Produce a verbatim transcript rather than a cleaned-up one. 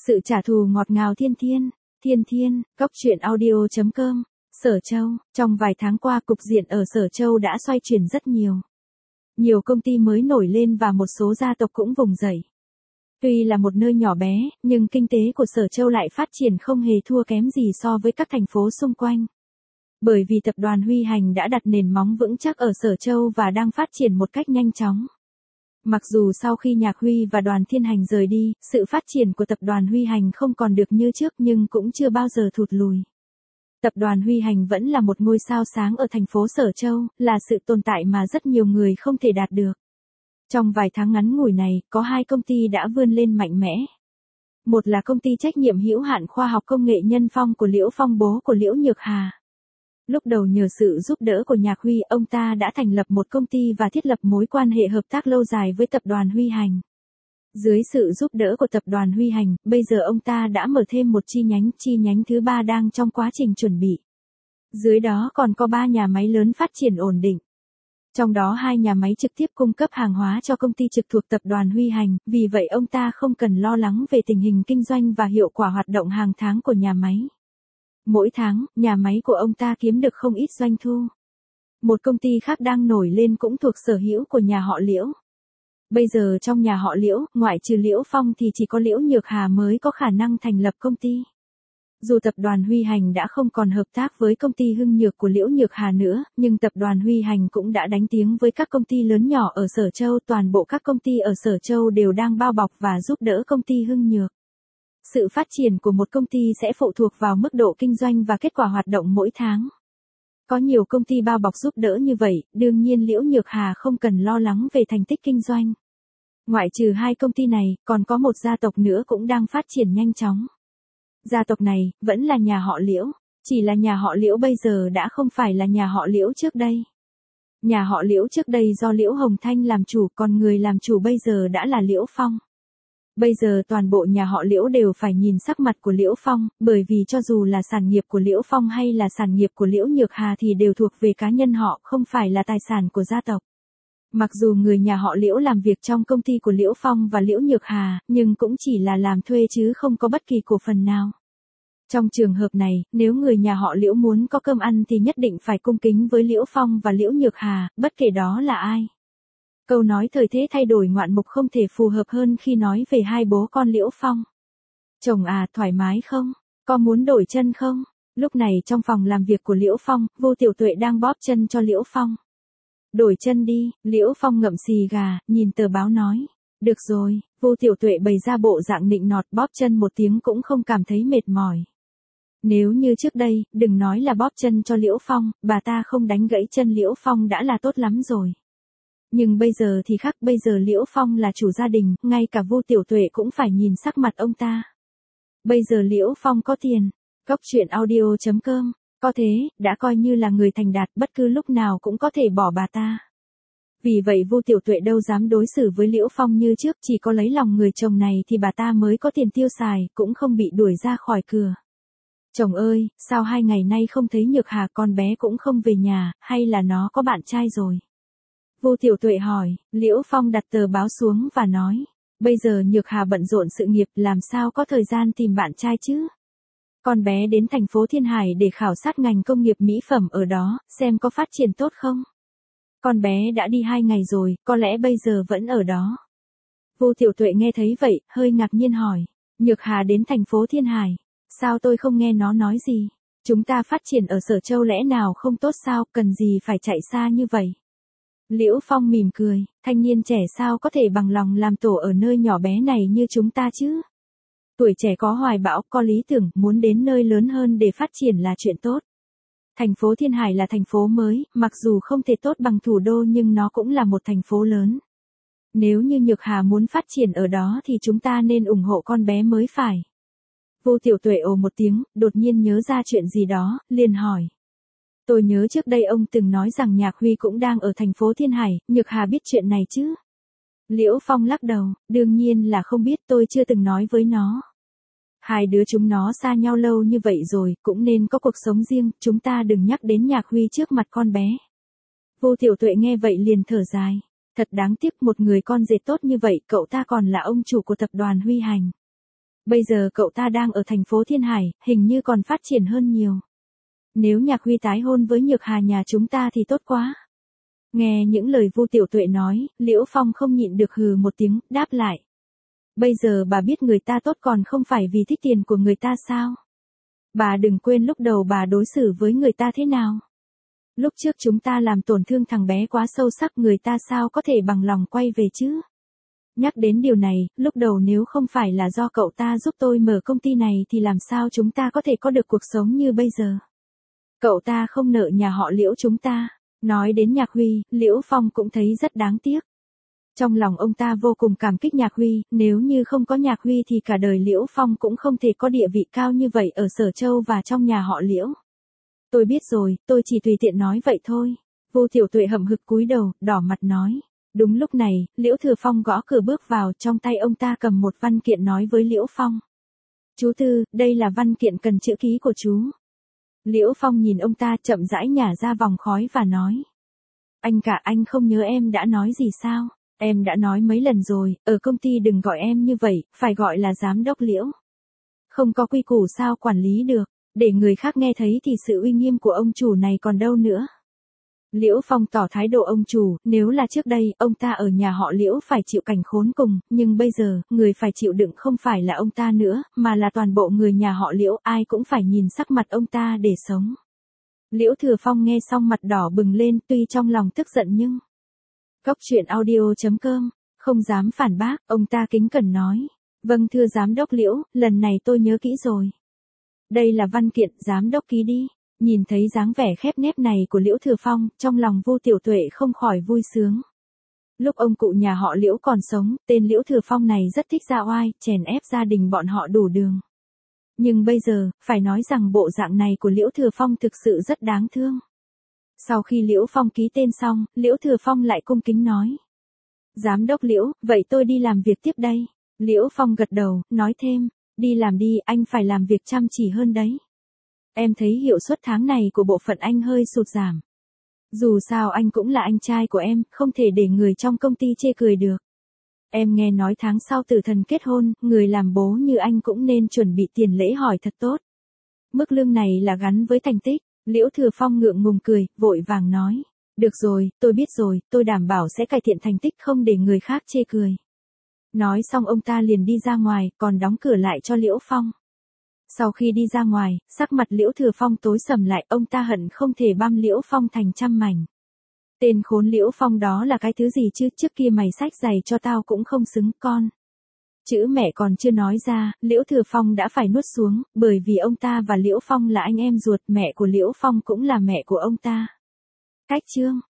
Sự trả thù ngọt ngào thiên thiên, thiên thiên, góc truyện audio.com, Sở Châu, trong vài tháng qua cục diện ở Sở Châu đã xoay chuyển rất nhiều. Nhiều công ty mới nổi lên và một số gia tộc cũng vùng dậy. Tuy là một nơi nhỏ bé, nhưng kinh tế của Sở Châu lại phát triển không hề thua kém gì so với các thành phố xung quanh. Bởi vì tập đoàn Huy Hành đã đặt nền móng vững chắc ở Sở Châu và đang phát triển một cách nhanh chóng. Mặc dù sau khi Nhạc Huy và Đoàn Thiên Hành rời đi, sự phát triển của tập đoàn Huy Hành không còn được như trước nhưng cũng chưa bao giờ thụt lùi. Tập đoàn Huy Hành vẫn là một ngôi sao sáng ở thành phố Sở Châu, là sự tồn tại mà rất nhiều người không thể đạt được. Trong vài tháng ngắn ngủi này, có hai công ty đã vươn lên mạnh mẽ. Một là công ty trách nhiệm hữu hạn khoa học công nghệ Nhân Phong của Liễu Phong, bố của Liễu Nhược Hà. Lúc đầu nhờ sự giúp đỡ của Nhạc Huy, ông ta đã thành lập một công ty và thiết lập mối quan hệ hợp tác lâu dài với tập đoàn Huy Hành. Dưới sự giúp đỡ của tập đoàn Huy Hành, bây giờ ông ta đã mở thêm một chi nhánh, chi nhánh thứ ba đang trong quá trình chuẩn bị. Dưới đó còn có ba nhà máy lớn phát triển ổn định. Trong đó hai nhà máy trực tiếp cung cấp hàng hóa cho công ty trực thuộc tập đoàn Huy Hành, vì vậy ông ta không cần lo lắng về tình hình kinh doanh và hiệu quả hoạt động hàng tháng của nhà máy. Mỗi tháng, nhà máy của ông ta kiếm được không ít doanh thu. Một công ty khác đang nổi lên cũng thuộc sở hữu của nhà họ Liễu. Bây giờ trong nhà họ Liễu, ngoại trừ Liễu Phong thì chỉ có Liễu Nhược Hà mới có khả năng thành lập công ty. Dù tập đoàn Huy Hành đã không còn hợp tác với công ty Hưng Nhược của Liễu Nhược Hà nữa, nhưng tập đoàn Huy Hành cũng đã đánh tiếng với các công ty lớn nhỏ ở Sở Châu. Toàn bộ các công ty ở Sở Châu đều đang bao bọc và giúp đỡ công ty Hưng Nhược. Sự phát triển của một công ty sẽ phụ thuộc vào mức độ kinh doanh và kết quả hoạt động mỗi tháng. Có nhiều công ty bao bọc giúp đỡ như vậy, đương nhiên Liễu Nhược Hà không cần lo lắng về thành tích kinh doanh. Ngoại trừ hai công ty này, còn có một gia tộc nữa cũng đang phát triển nhanh chóng. Gia tộc này, vẫn là nhà họ Liễu, chỉ là nhà họ Liễu bây giờ đã không phải là nhà họ Liễu trước đây. Nhà họ Liễu trước đây do Liễu Hồng Thanh làm chủ, còn người làm chủ bây giờ đã là Liễu Phong. Bây giờ toàn bộ nhà họ Liễu đều phải nhìn sắc mặt của Liễu Phong, bởi vì cho dù là sản nghiệp của Liễu Phong hay là sản nghiệp của Liễu Nhược Hà thì đều thuộc về cá nhân họ, không phải là tài sản của gia tộc. Mặc dù người nhà họ Liễu làm việc trong công ty của Liễu Phong và Liễu Nhược Hà, nhưng cũng chỉ là làm thuê chứ không có bất kỳ cổ phần nào. Trong trường hợp này, nếu người nhà họ Liễu muốn có cơm ăn thì nhất định phải cung kính với Liễu Phong và Liễu Nhược Hà, bất kể đó là ai. Câu nói thời thế thay đổi ngoạn mục không thể phù hợp hơn khi nói về hai bố con Liễu Phong. Chồng à, thoải mái không? Có muốn đổi chân không? Lúc này trong phòng làm việc của Liễu Phong, Vô Tiểu Tuệ đang bóp chân cho Liễu Phong. Đổi chân đi, Liễu Phong ngậm xì gà, nhìn tờ báo nói. Được rồi, Vô Tiểu Tuệ bày ra bộ dạng nịnh nọt, bóp chân một tiếng cũng không cảm thấy mệt mỏi. Nếu như trước đây, đừng nói là bóp chân cho Liễu Phong, bà ta không đánh gãy chân Liễu Phong đã là tốt lắm rồi. Nhưng bây giờ thì khác, bây giờ Liễu Phong là chủ gia đình, ngay cả Vô Tiểu Tuệ cũng phải nhìn sắc mặt ông ta. Bây giờ Liễu Phong có tiền, góc truyện audio.com, có thế, đã coi như là người thành đạt, bất cứ lúc nào cũng có thể bỏ bà ta. Vì vậy Vô Tiểu Tuệ đâu dám đối xử với Liễu Phong như trước, chỉ có lấy lòng người chồng này thì bà ta mới có tiền tiêu xài, cũng không bị đuổi ra khỏi cửa. Chồng ơi, sao hai ngày nay không thấy Nhược Hà, con bé cũng không về nhà, hay là nó có bạn trai rồi? Vô Tiểu Tuệ hỏi. Liễu Phong đặt tờ báo xuống và nói, bây giờ Nhược Hà bận rộn sự nghiệp, làm sao có thời gian tìm bạn trai chứ? Con bé đến thành phố Thiên Hải để khảo sát ngành công nghiệp mỹ phẩm ở đó, xem có phát triển tốt không? Con bé đã đi hai ngày rồi, có lẽ bây giờ vẫn ở đó. Vô Tiểu Tuệ nghe thấy vậy, hơi ngạc nhiên hỏi, Nhược Hà đến thành phố Thiên Hải, sao tôi không nghe nó nói gì? Chúng ta phát triển ở Sở Châu lẽ nào không tốt sao, cần gì phải chạy xa như vậy? Liễu Phong mỉm cười, thanh niên trẻ sao có thể bằng lòng làm tổ ở nơi nhỏ bé này như chúng ta chứ? Tuổi trẻ có hoài bão, có lý tưởng, muốn đến nơi lớn hơn để phát triển là chuyện tốt. Thành phố Thiên Hải là thành phố mới, mặc dù không thể tốt bằng thủ đô nhưng nó cũng là một thành phố lớn. Nếu như Nhược Hà muốn phát triển ở đó thì chúng ta nên ủng hộ con bé mới phải. Vô Tiểu Tuệ ồ một tiếng, đột nhiên nhớ ra chuyện gì đó, liền hỏi. Tôi nhớ trước đây ông từng nói rằng Nhạc Huy cũng đang ở thành phố Thiên Hải, Nhược Hà biết chuyện này chứ? Liễu Phong lắc đầu, đương nhiên là không biết, tôi chưa từng nói với nó. Hai đứa chúng nó xa nhau lâu như vậy rồi, cũng nên có cuộc sống riêng, chúng ta đừng nhắc đến Nhạc Huy trước mặt con bé. Vô Tiểu Tuệ nghe vậy liền thở dài. Thật đáng tiếc, một người con rể tốt như vậy, cậu ta còn là ông chủ của tập đoàn Huy Hành. Bây giờ cậu ta đang ở thành phố Thiên Hải, hình như còn phát triển hơn nhiều. Nếu Nhạc Huy tái hôn với Nhược Hà nhà chúng ta thì tốt quá. Nghe những lời Vu Tiểu Tuệ nói, Liễu Phong không nhịn được hừ một tiếng, đáp lại. Bây giờ bà biết người ta tốt còn không phải vì thích tiền của người ta sao? Bà đừng quên lúc đầu bà đối xử với người ta thế nào. Lúc trước chúng ta làm tổn thương thằng bé quá sâu sắc, người ta sao có thể bằng lòng quay về chứ? Nhắc đến điều này, lúc đầu nếu không phải là do cậu ta giúp tôi mở công ty này thì làm sao chúng ta có thể có được cuộc sống như bây giờ? Cậu ta không nợ nhà họ Liễu chúng ta. Nói đến Nhạc Huy, Liễu Phong cũng thấy rất đáng tiếc. Trong lòng ông ta vô cùng cảm kích Nhạc Huy, nếu như không có Nhạc Huy thì cả đời Liễu Phong cũng không thể có địa vị cao như vậy ở Sở Châu và trong nhà họ Liễu. Tôi biết rồi, tôi chỉ tùy tiện nói vậy thôi. Vu Tiểu Tuệ hậm hực cúi đầu, đỏ mặt nói. Đúng lúc này, Liễu Thừa Phong gõ cửa bước vào, trong tay ông ta cầm một văn kiện nói với Liễu Phong. Chú Tư, đây là văn kiện cần chữ ký của chú. Liễu Phong nhìn ông ta chậm rãi nhả ra vòng khói và nói. Anh cả, anh không nhớ em đã nói gì sao? Em đã nói mấy lần rồi, ở công ty đừng gọi em như vậy, phải gọi là giám đốc Liễu. Không có quy củ sao quản lý được, để người khác nghe thấy thì sự uy nghiêm của ông chủ này còn đâu nữa. Liễu Phong tỏ thái độ ông chủ, nếu là trước đây, ông ta ở nhà họ Liễu phải chịu cảnh khốn cùng, nhưng bây giờ, người phải chịu đựng không phải là ông ta nữa, mà là toàn bộ người nhà họ Liễu, ai cũng phải nhìn sắc mặt ông ta để sống. Liễu Thừa Phong nghe xong mặt đỏ bừng lên, tuy trong lòng tức giận nhưng... Cốc truyện audio chấm com, không dám phản bác, ông ta kính cẩn nói. Vâng thưa giám đốc Liễu, lần này tôi nhớ kỹ rồi. Đây là văn kiện, giám đốc ký đi. Nhìn thấy dáng vẻ khép nép này của Liễu Thừa Phong, trong lòng Vu Tiểu Tuệ không khỏi vui sướng. Lúc ông cụ nhà họ Liễu còn sống, tên Liễu Thừa Phong này rất thích ra oai, chèn ép gia đình bọn họ đủ đường. Nhưng bây giờ, phải nói rằng bộ dạng này của Liễu Thừa Phong thực sự rất đáng thương. Sau khi Liễu Phong ký tên xong, Liễu Thừa Phong lại cung kính nói. Giám đốc Liễu, vậy tôi đi làm việc tiếp đây. Liễu Phong gật đầu, nói thêm, đi làm đi, anh phải làm việc chăm chỉ hơn đấy. Em thấy hiệu suất tháng này của bộ phận anh hơi sụt giảm. Dù sao anh cũng là anh trai của em, không thể để người trong công ty chê cười được. Em nghe nói tháng sau Tử Thần kết hôn, người làm bố như anh cũng nên chuẩn bị tiền lễ hỏi thật tốt. Mức lương này là gắn với thành tích. Liễu Thừa Phong ngượng ngùng cười, vội vàng nói. Được rồi, tôi biết rồi, tôi đảm bảo sẽ cải thiện thành tích không để người khác chê cười. Nói xong ông ta liền đi ra ngoài, còn đóng cửa lại cho Liễu Phong. Sau khi đi ra ngoài, sắc mặt Liễu Thừa Phong tối sầm lại, ông ta hận không thể băm Liễu Phong thành trăm mảnh. Tên khốn Liễu Phong đó là cái thứ gì chứ, trước kia mày xách giày cho tao cũng không xứng con. Chữ mẹ còn chưa nói ra, Liễu Thừa Phong đã phải nuốt xuống, bởi vì ông ta và Liễu Phong là anh em ruột, mẹ của Liễu Phong cũng là mẹ của ông ta. Cách chương